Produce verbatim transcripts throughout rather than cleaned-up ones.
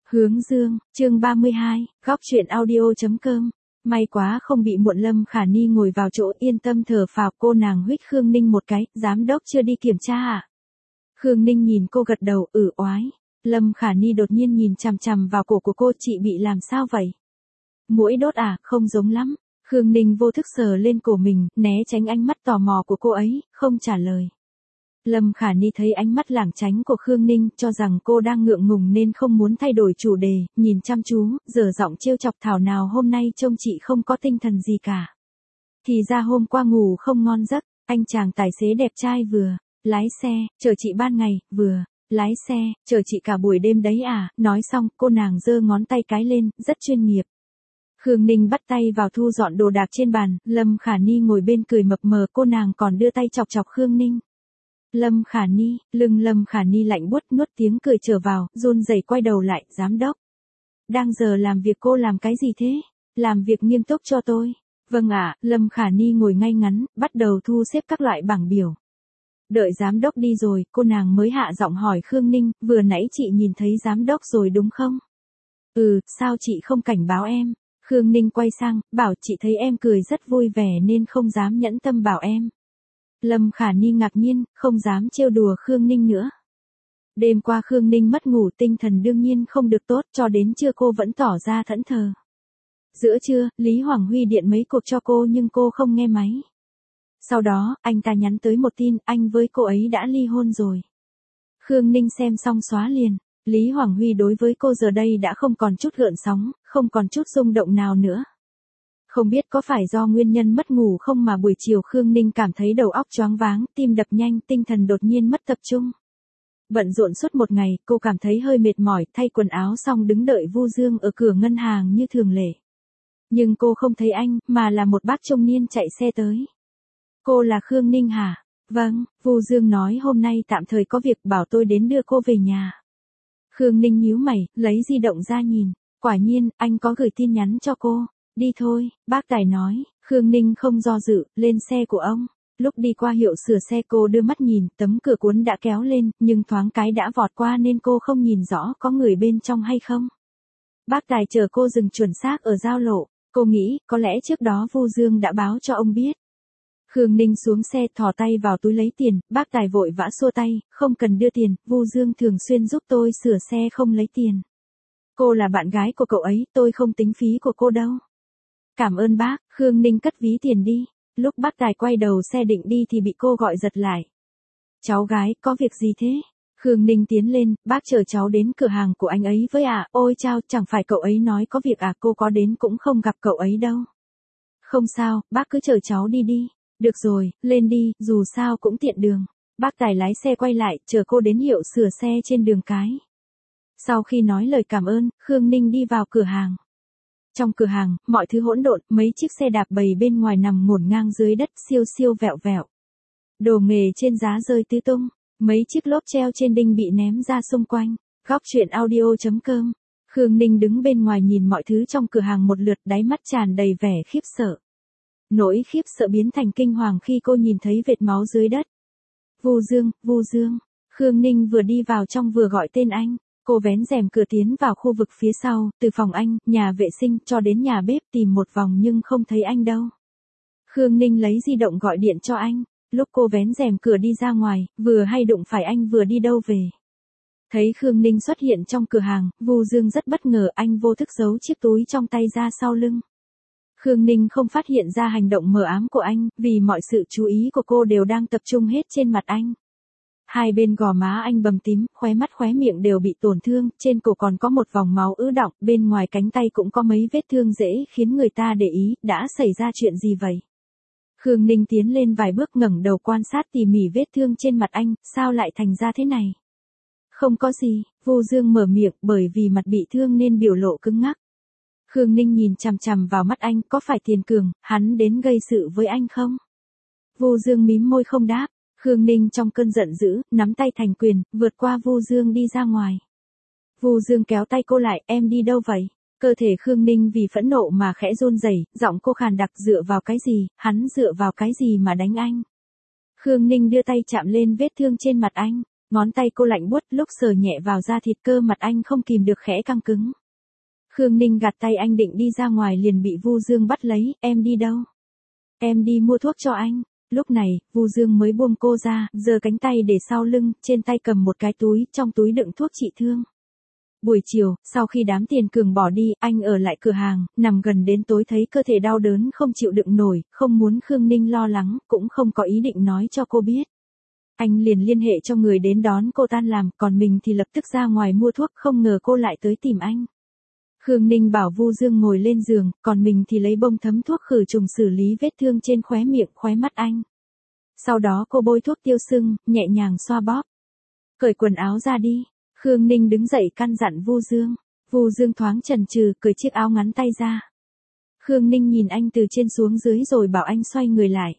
Hướng dương, chương ba mươi hai, góc truyện audio.com. May quá không bị muộn. Lâm Khả Ni ngồi vào chỗ yên tâm thở phào. Cô nàng huých Khương Ninh một cái, giám đốc chưa đi kiểm tra à? Khương Ninh nhìn cô gật đầu, ừ oái. Lâm Khả Ni đột nhiên nhìn chằm chằm vào cổ của cô, chị bị làm sao vậy? Muỗi đốt à? Không giống lắm. Khương Ninh vô thức sờ lên cổ mình, né tránh ánh mắt tò mò của cô ấy, không trả lời. Lâm Khả Ni thấy ánh mắt lảng tránh của Khương Ninh, cho rằng cô đang ngượng ngùng nên không muốn thay đổi chủ đề, nhìn chăm chú, giở giọng trêu chọc, thảo nào hôm nay trông chị không có tinh thần gì cả. Thì ra hôm qua ngủ không ngon giấc, anh chàng tài xế đẹp trai vừa lái xe, chờ chị ban ngày, vừa lái xe, chờ chị cả buổi đêm đấy à? Nói xong, cô nàng giơ ngón tay cái lên, rất chuyên nghiệp. Khương Ninh bắt tay vào thu dọn đồ đạc trên bàn, Lâm Khả Ni ngồi bên cười mập mờ, cô nàng còn đưa tay chọc chọc Khương Ninh. Lâm Khả Ni, lưng Lâm Khả Ni lạnh buốt, nuốt tiếng cười trở vào, run rẩy quay đầu lại, giám đốc. Đang giờ làm việc, cô làm cái gì thế? Làm việc nghiêm túc cho tôi. Vâng ạ. Lâm Khả Ni ngồi ngay ngắn, bắt đầu thu xếp các loại bảng biểu. Đợi giám đốc đi rồi, cô nàng mới hạ giọng hỏi Khương Ninh, vừa nãy chị nhìn thấy giám đốc rồi đúng không? Ừ, sao chị không cảnh báo em? Khương Ninh quay sang, bảo chị thấy em cười rất vui vẻ nên không dám nhẫn tâm bảo em. Lâm Khả Ni ngạc nhiên, không dám trêu đùa Khương Ninh nữa. Đêm qua Khương Ninh mất ngủ, tinh thần đương nhiên không được tốt, cho đến trưa cô vẫn tỏ ra thẫn thờ. Giữa trưa, Lý Hoàng Huy điện mấy cuộc cho cô nhưng cô không nghe máy. Sau đó, anh ta nhắn tới một tin, anh với cô ấy đã ly hôn rồi. Khương Ninh xem xong xóa liền. Lý Hoàng Huy đối với cô giờ đây đã không còn chút gợn sóng, không còn chút rung động nào nữa. Không biết có phải do nguyên nhân mất ngủ không mà buổi chiều Khương Ninh cảm thấy đầu óc choáng váng, tim đập nhanh, tinh thần đột nhiên mất tập trung. Bận rộn suốt một ngày, cô cảm thấy hơi mệt mỏi, thay quần áo xong đứng đợi Vu Dương ở cửa ngân hàng như thường lệ. Nhưng cô không thấy anh, mà là một bác trung niên chạy xe tới. Cô là Khương Ninh hả? Vâng, Vu Dương nói hôm nay tạm thời có việc, bảo tôi đến đưa cô về nhà. Khương Ninh nhíu mày, lấy di động ra nhìn. Quả nhiên, anh có gửi tin nhắn cho cô. Đi thôi, bác tài nói. Khương Ninh không do dự, lên xe của ông. Lúc đi qua hiệu sửa xe cô đưa mắt nhìn, tấm cửa cuốn đã kéo lên, nhưng thoáng cái đã vọt qua nên cô không nhìn rõ có người bên trong hay không. Bác tài chờ cô dừng chuẩn xác ở giao lộ. Cô nghĩ, có lẽ trước đó Vu Dương đã báo cho ông biết. Khương Ninh xuống xe, thò tay vào túi lấy tiền, bác tài vội vã xua tay, không cần đưa tiền, Vu Dương thường xuyên giúp tôi sửa xe không lấy tiền. Cô là bạn gái của cậu ấy, tôi không tính phí của cô đâu. Cảm ơn bác. Khương Ninh cất ví tiền đi. Lúc bác tài quay đầu xe định đi thì bị cô gọi giật lại. Cháu gái, có việc gì thế? Khương Ninh tiến lên, bác chờ cháu đến cửa hàng của anh ấy với à? Ôi chao, chẳng phải cậu ấy nói có việc à? Cô có đến cũng không gặp cậu ấy đâu. Không sao, bác cứ chờ cháu đi đi. Được rồi, lên đi, dù sao cũng tiện đường. Bác tài lái xe quay lại, chờ cô đến hiệu sửa xe trên đường cái. Sau khi nói lời cảm ơn, Khương Ninh đi vào cửa hàng. Trong cửa hàng, mọi thứ hỗn độn, mấy chiếc xe đạp bầy bên ngoài nằm ngổn ngang dưới đất, siêu siêu vẹo vẹo. Đồ nghề trên giá rơi tứ tung, mấy chiếc lốp treo trên đinh bị ném ra xung quanh. Góc truyện audio.com. Khương Ninh đứng bên ngoài nhìn mọi thứ trong cửa hàng một lượt, đáy mắt tràn đầy vẻ khiếp sợ. Nỗi khiếp sợ biến thành kinh hoàng khi cô nhìn thấy vệt máu dưới đất. Vu Dương, Vu Dương. Khương Ninh vừa đi vào trong vừa gọi tên anh. Cô vén rèm cửa tiến vào khu vực phía sau, từ phòng anh, nhà vệ sinh, cho đến nhà bếp tìm một vòng nhưng không thấy anh đâu. Khương Ninh lấy di động gọi điện cho anh. Lúc cô vén rèm cửa đi ra ngoài, vừa hay đụng phải anh vừa đi đâu về. Thấy Khương Ninh xuất hiện trong cửa hàng, Vu Dương rất bất ngờ, anh vô thức giấu chiếc túi trong tay ra sau lưng. Khương Ninh không phát hiện ra hành động mờ ám của anh, vì mọi sự chú ý của cô đều đang tập trung hết trên mặt anh. Hai bên gò má anh bầm tím, khóe mắt khóe miệng đều bị tổn thương, trên cổ còn có một vòng máu ứ đọng, bên ngoài cánh tay cũng có mấy vết thương dễ khiến người ta để ý, đã xảy ra chuyện gì vậy? Khương Ninh tiến lên vài bước, ngẩng đầu quan sát tỉ mỉ vết thương trên mặt anh, sao lại thành ra thế này? Không có gì, Vu Dương mở miệng, bởi vì mặt bị thương nên biểu lộ cứng ngắc. Khương Ninh nhìn chằm chằm vào mắt anh, có phải Tiền Cường, hắn đến gây sự với anh không? Vu Dương mím môi không đáp. Khương Ninh trong cơn giận dữ, nắm tay thành quyền, vượt qua Vu Dương đi ra ngoài. Vu Dương kéo tay cô lại, em đi đâu vậy? Cơ thể Khương Ninh vì phẫn nộ mà khẽ run rẩy, giọng cô khàn đặc, dựa vào cái gì, hắn dựa vào cái gì mà đánh anh? Khương Ninh đưa tay chạm lên vết thương trên mặt anh. Ngón tay cô lạnh buốt, lúc sờ nhẹ vào da thịt cơ mặt anh không kìm được khẽ căng cứng. Khương Ninh gạt tay anh định đi ra ngoài liền bị Vu Dương bắt lấy, em đi đâu? Em đi mua thuốc cho anh. Lúc này, Vu Dương mới buông cô ra, giơ cánh tay để sau lưng, trên tay cầm một cái túi, trong túi đựng thuốc trị thương. Buổi chiều, sau khi đám Tiền Cường bỏ đi, anh ở lại cửa hàng, nằm gần đến tối thấy cơ thể đau đớn không chịu đựng nổi, không muốn Khương Ninh lo lắng, cũng không có ý định nói cho cô biết. Anh liền liên hệ cho người đến đón cô tan làm, còn mình thì lập tức ra ngoài mua thuốc, không ngờ cô lại tới tìm anh. Khương Ninh bảo Vu Dương ngồi lên giường, còn mình thì lấy bông thấm thuốc khử trùng xử lý vết thương trên khóe miệng, khóe mắt anh. Sau đó cô bôi thuốc tiêu sưng, nhẹ nhàng xoa bóp. Cởi quần áo ra đi. Khương Ninh đứng dậy căn dặn Vu Dương. Vu Dương thoáng chần chừ, cởi chiếc áo ngắn tay ra. Khương Ninh nhìn anh từ trên xuống dưới rồi bảo anh xoay người lại.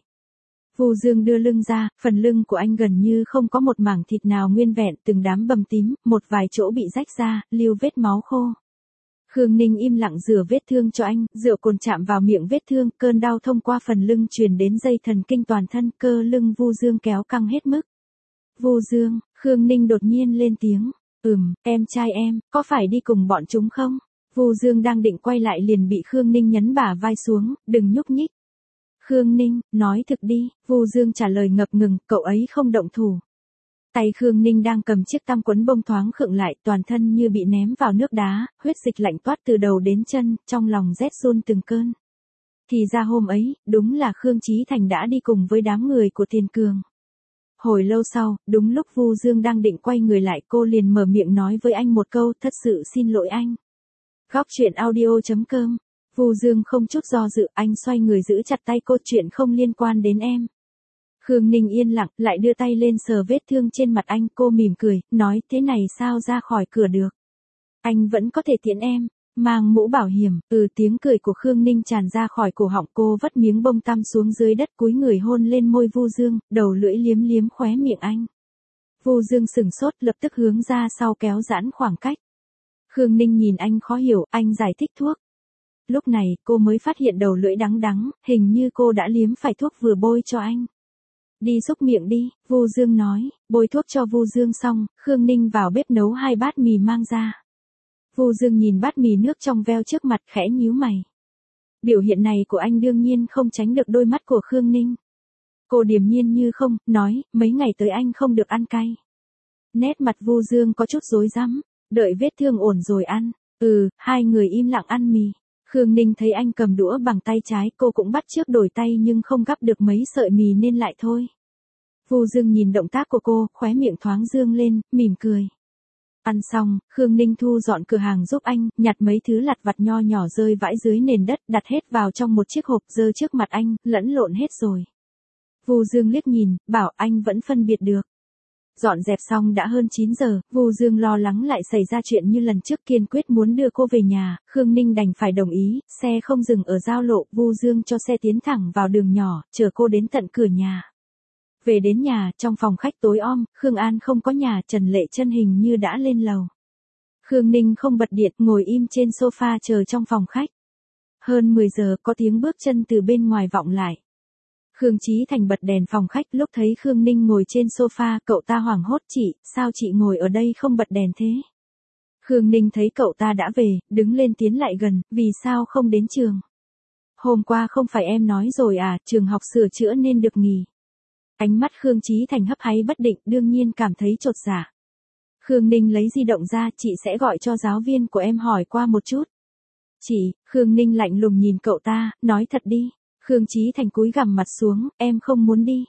Vu Dương đưa lưng ra, phần lưng của anh gần như không có một mảng thịt nào nguyên vẹn, từng đám bầm tím, một vài chỗ bị rách ra, lưu vết máu khô. Khương Ninh im lặng rửa vết thương cho anh, rượu cồn chạm vào miệng vết thương, cơn đau thông qua phần lưng truyền đến dây thần kinh toàn thân, cơ lưng Vu Dương kéo căng hết mức. Vu Dương, Khương Ninh đột nhiên lên tiếng, ừm, em trai em, có phải đi cùng bọn chúng không? Vu Dương đang định quay lại liền bị Khương Ninh nhấn bả vai xuống, đừng nhúc nhích. Khương Ninh, nói thực đi, Vu Dương trả lời ngập ngừng, cậu ấy không động thủ. Tay Khương Ninh đang cầm chiếc tăm quấn bông thoáng khựng lại, toàn thân như bị ném vào nước đá, huyết dịch lạnh toát từ đầu đến chân, trong lòng rét run từng cơn. Thì ra hôm ấy, đúng là Khương Chí Thành đã đi cùng với đám người của Tiền Cường. Hồi lâu sau, đúng lúc Vu Dương đang định quay người lại, cô liền mở miệng nói với anh một câu, thật sự xin lỗi anh. Góc truyện audio chấm com. Vu Dương không chút do dự, anh xoay người giữ chặt tay cô, chuyện không liên quan đến em. Khương Ninh yên lặng, lại đưa tay lên sờ vết thương trên mặt anh, cô mỉm cười, nói thế này sao ra khỏi cửa được. Anh vẫn có thể tiễn em, mang mũ bảo hiểm, ừ tiếng cười của Khương Ninh tràn ra khỏi cổ họng, cô vất miếng bông tăm xuống dưới đất, cúi người hôn lên môi Vu Dương, đầu lưỡi liếm liếm khóe miệng anh. Vu Dương sừng sốt, lập tức hướng ra sau kéo giãn khoảng cách. Khương Ninh nhìn anh khó hiểu, anh giải thích thuốc. Lúc này, cô mới phát hiện đầu lưỡi đắng đắng, hình như cô đã liếm phải thuốc vừa bôi cho anh. Đi xúc miệng đi, Vu Dương nói, bôi thuốc cho Vu Dương xong, Khương Ninh vào bếp nấu hai bát mì mang ra. Vu Dương nhìn bát mì nước trong veo trước mặt khẽ nhíu mày. Biểu hiện này của anh đương nhiên không tránh được đôi mắt của Khương Ninh. Cô điềm nhiên như không, nói, mấy ngày tới anh không được ăn cay. Nét mặt Vu Dương có chút rối rắm, đợi vết thương ổn rồi ăn. Ừ, hai người im lặng ăn mì. Khương Ninh thấy anh cầm đũa bằng tay trái, cô cũng bắt chước đổi tay nhưng không gắp được mấy sợi mì nên lại thôi. Vu Dương nhìn động tác của cô, khóe miệng thoáng dương lên, mỉm cười. Ăn xong, Khương Ninh thu dọn cửa hàng giúp anh, nhặt mấy thứ lặt vặt nho nhỏ rơi vãi dưới nền đất, đặt hết vào trong một chiếc hộp, giơ trước mặt anh, lẫn lộn hết rồi. Vu Dương liếc nhìn, bảo anh vẫn phân biệt được. Dọn dẹp xong đã hơn chín giờ, Vu Dương lo lắng lại xảy ra chuyện như lần trước, kiên quyết muốn đưa cô về nhà, Khương Ninh đành phải đồng ý, xe không dừng ở giao lộ, Vu Dương cho xe tiến thẳng vào đường nhỏ, chờ cô đến tận cửa nhà. Về đến nhà, trong phòng khách tối om, Khương An không có nhà, Trần Lệ Chân hình như đã lên lầu. Khương Ninh không bật điện, ngồi im trên sofa chờ trong phòng khách. Hơn mười giờ, có tiếng bước chân từ bên ngoài vọng lại. Khương Chí Thành bật đèn phòng khách, lúc thấy Khương Ninh ngồi trên sofa, cậu ta hoảng hốt, chị, sao chị ngồi ở đây không bật đèn thế? Khương Ninh thấy cậu ta đã về, đứng lên tiến lại gần, vì sao không đến trường? Hôm qua không phải em nói rồi à, trường học sửa chữa nên được nghỉ. Ánh mắt Khương Chí Thành hấp háy bất định, đương nhiên cảm thấy chột dạ. Khương Ninh lấy di động ra, chị sẽ gọi cho giáo viên của em hỏi qua một chút. Chị, Khương Ninh lạnh lùng nhìn cậu ta, nói thật đi. Khương Chí Thành cúi gằm mặt xuống, em không muốn đi.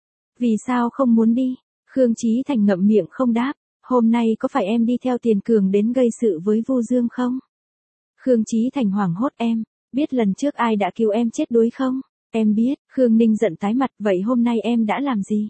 Vì sao không muốn đi? Khương Chí Thành ngậm miệng không đáp, hôm nay có phải em đi theo Tiền Cường đến gây sự với Vu Dương không? Khương Chí Thành hoảng hốt, em, biết lần trước ai đã cứu em chết đuối không? Em biết, Khương Ninh giận tái mặt, vậy hôm nay em đã làm gì?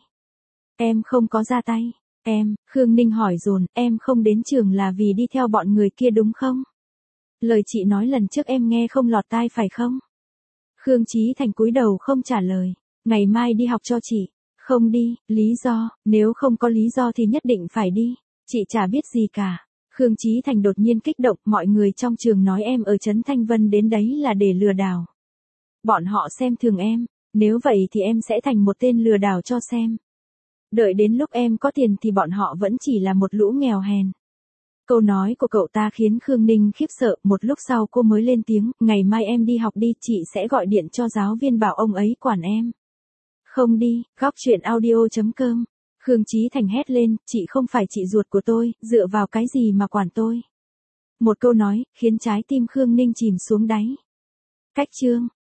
Em không có ra tay, em, Khương Ninh hỏi dồn, em không đến trường là vì đi theo bọn người kia đúng không? Lời chị nói lần trước em nghe không lọt tai phải không? Khương Chí Thành cúi đầu không trả lời, ngày mai đi học cho chị, không đi, lý do, nếu không có lý do thì nhất định phải đi, chị chả biết gì cả. Khương Chí Thành đột nhiên kích động, mọi người trong trường nói em ở Trấn Thanh Vân đến đấy là để lừa đảo. Bọn họ xem thường em, nếu vậy thì em sẽ thành một tên lừa đảo cho xem. Đợi đến lúc em có tiền thì bọn họ vẫn chỉ là một lũ nghèo hèn. Câu nói của cậu ta khiến Khương Ninh khiếp sợ, một lúc sau cô mới lên tiếng, ngày mai em đi học đi, chị sẽ gọi điện cho giáo viên bảo ông ấy quản em. Không đi, góc chuyện audio chấm com. Khương Chí Thành hét lên, chị không phải chị ruột của tôi, dựa vào cái gì mà quản tôi. Một câu nói, khiến trái tim Khương Ninh chìm xuống đáy. Cách chương.